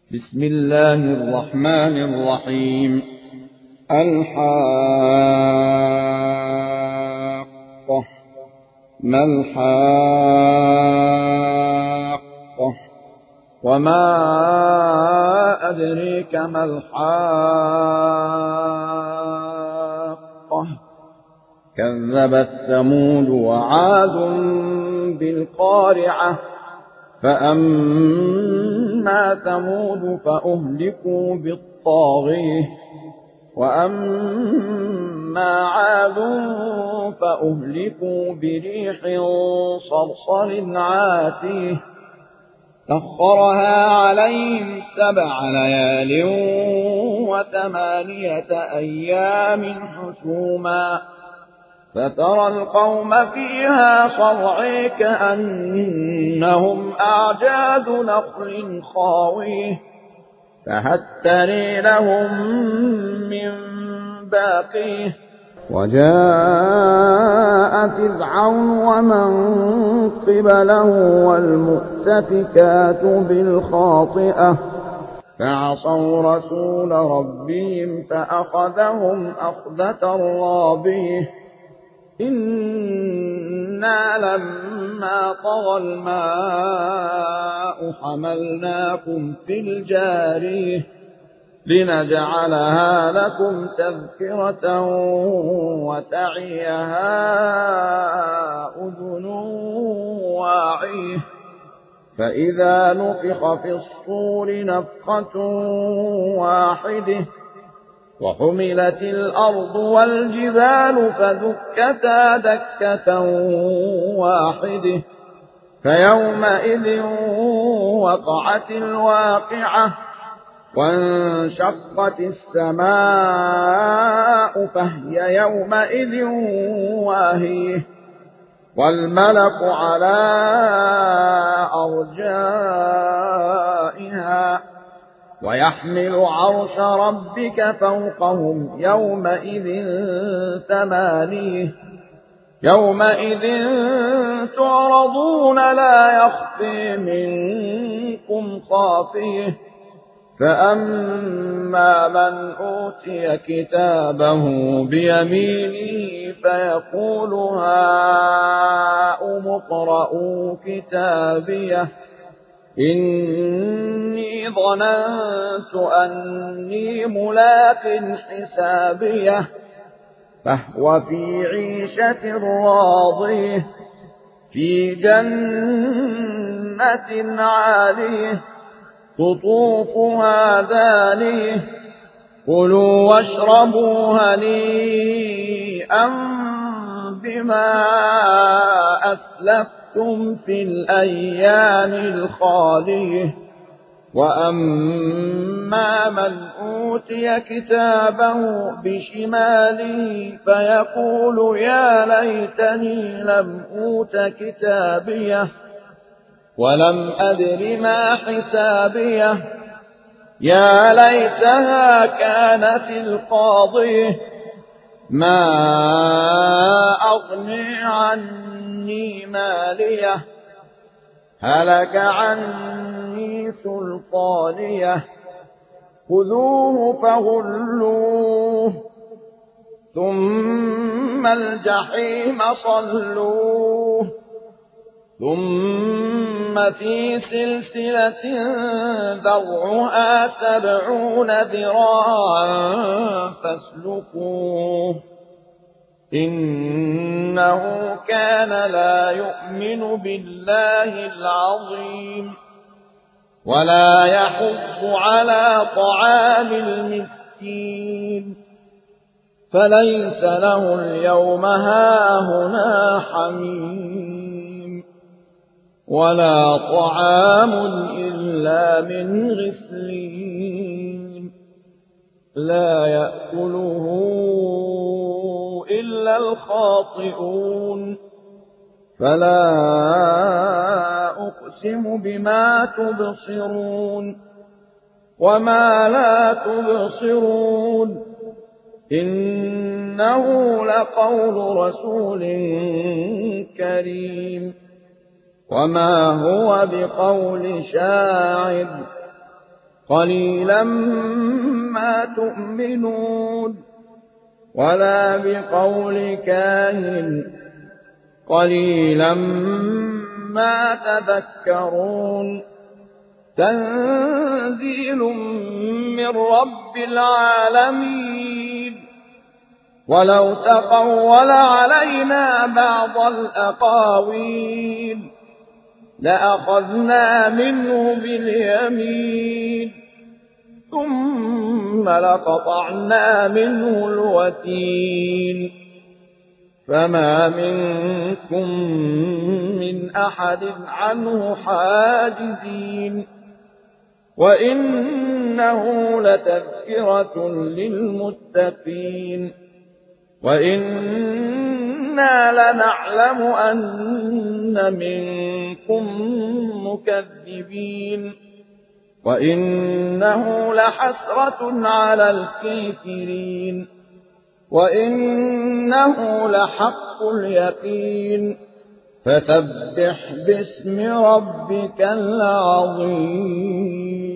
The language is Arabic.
بسم الله الرحمن الرحيم. الحاقة ما الحاقة وما أدريك ما الحاقة كذبت ثمود وعاد بالقارعة فأما ثمود فأهلكوا بالطاغية وأما عاد فأهلكوا بريح صرصر عاتيه سخرها عليهم 7 ليال و8 أيام حسوما فترى القوم فيها صرعى كأنهم أعجاز نخل خاويه فهل ترى لهم من باقيه وجاء فرعون ومن قبله والمؤتفكات بالخاطئة فعصوا رسول ربهم فأخذهم أخذة رابية إنا لما طغى الماء حملناكم في الجارية لنجعلها لكم تذكرة وتعيها أذن واعية فإذا نفخ في الصور نفخة واحدة وحملت الأرض والجبال فدكتا دكة واحدة فيومئذ وقعت الواقعة وانشقت السماء فهي يومئذ واهية والملك على أرجائها ويحمل عرش ربك فوقهم يومئذ 8 يومئذ تعرضون لا يخفي منكم خافيه فأما من أوتي كتابه بيمينه فيقول هاؤم اقرءوا كتابيه إني ظننت أني ملاق حسابيه فهو في عيشة راضية في جنة عالية قطوفها دانية كلوا واشربوا هنيئا بما أسلفتم في الأيام الخالية وأما من أوتي كتابه بشماله فيقول يا ليتني لم أوت كتابيه ولم أدر ما حسابيه يا ليتها كانت القاضية ما أغني عني ماليه هلك عني سلطانيه خذوه فغلوه ثم الجحيم صلوه ثم في سلسلة ذرعها 70 ذراعا فاسلكوه إنه كان لا يؤمن بالله العظيم ولا يحض على طعام المسكين فليس له اليوم هاهنا حميم ولا طعام إلا من غسلين لا يأكله إلا الخاطئون فلا أقسم بما تبصرون وما لا تبصرون إنه لقول رسول كريم وما هو بقول شاعر قليلا ما تؤمنون ولا بقول كاهن قليلا ما تذكرون تنزيل من رب العالمين ولو تقول علينا بعض الأقاويل لأخذنا منه باليمين ثم لقطعنا منه الوتين فما منكم من أحد عنه حاجزين وإنه لتذكرة للمتقين وإنا لنعلم أن منكم مكذبين وإنه لحسرة على الكافرين وإنه لحق اليقين فسبح باسم ربك العظيم.